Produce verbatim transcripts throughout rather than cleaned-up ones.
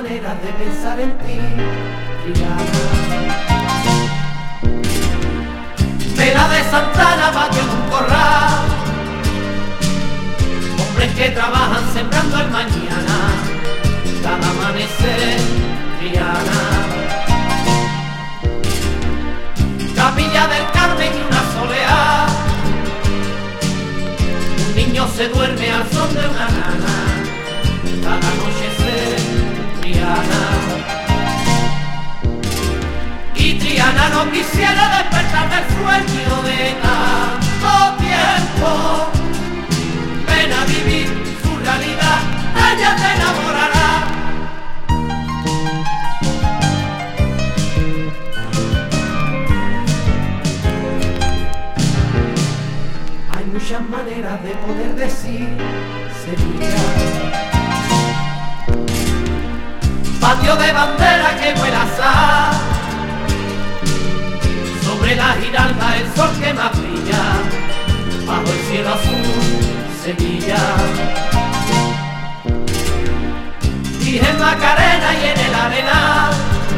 maneras de pensar en ti, Triana. Vela de Santana va que en un corral, hombres que trabajan sembrando el mañana, cada amanecer, Triana. Capilla del Carmen y una soleá, un niño se duerme al son de una nana, cada noche se Triana. Y Triana no quisiera despertar del sueño de tanto tiempo, ven a vivir su realidad, ella te enamorará. Hay muchas maneras de poder decir Sevilla, patio de bandera que vuela azar, sobre la giralda el sol que más brilla, bajo el cielo azul, Sevilla. Y en Macarena y en el Arenal,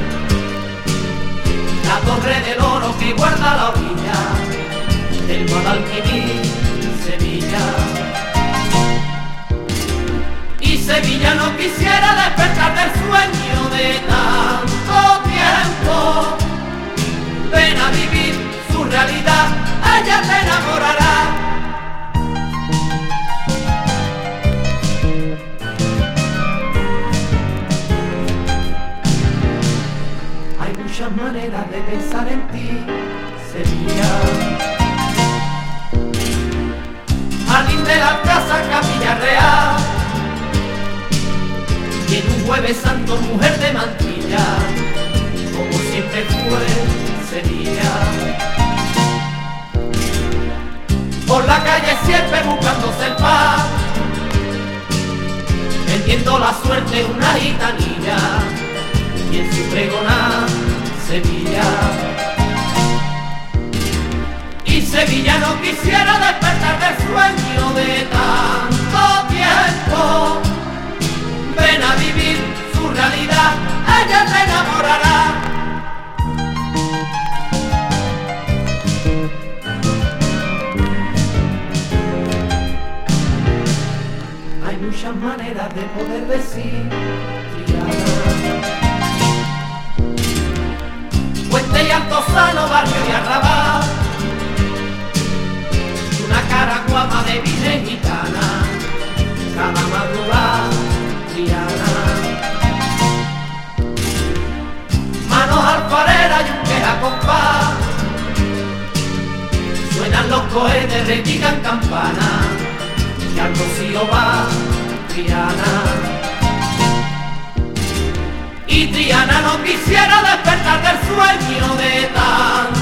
la torre del oro que guarda la orilla del Guadalquivir, Sevilla. Y Sevilla no quisiera despertar del sueño de tanto tiempo, ven a vivir su realidad, ella te enamorará. Hay muchas maneras de pensar en ti, Sevilla. Jardín de la Casa, Capilla Real, y en un Jueves Santo mujer de mantilla, como siempre fue Sevilla. Por la calle siempre buscándose el pan, vendiendo la suerte una gitanilla, y en su pregonar Sevilla. Y Sevilla no quisiera despertar del sueño de tanto tiempo, ven a vivir su realidad, ella te enamorará. Hay muchas maneras de poder decir Triana. Puente y Altozano, barrio y arrabal, y una cara guapa de virgen gitana, cada madrugada, Triana. Manos alfareras y un queja compás, suenan los cohetes, repican campanas, y al rocío va Triana. Y Triana no quisiera despertar del sueño de tan